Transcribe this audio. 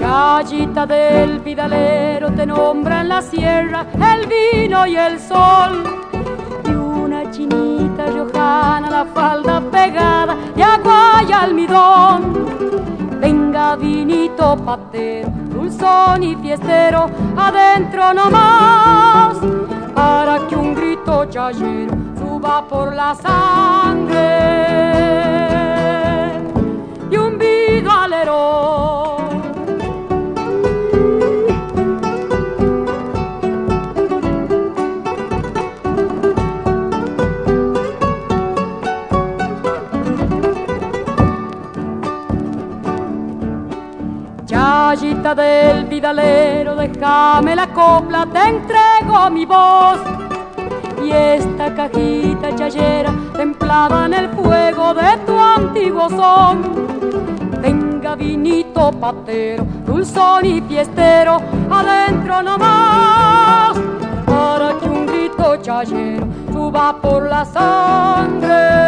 Chayita del Vidalero te nombra en la sierra el vino y el sol. Y una chinita riojana, la falda pegada de agua y almidón. Venga vinito patero, dulzón y fiestero, adentro nomás, para que un grito chayero suba por la sangre y un vidalero. Chayita del Vidalero, déjame la copla, te entrego mi voz. Y esta cajita chayera templada en el fuego de tu antiguo son. Venga vinito patero, dulzón y fiestero, adentro nomás, para que un grito chayero suba por la sangre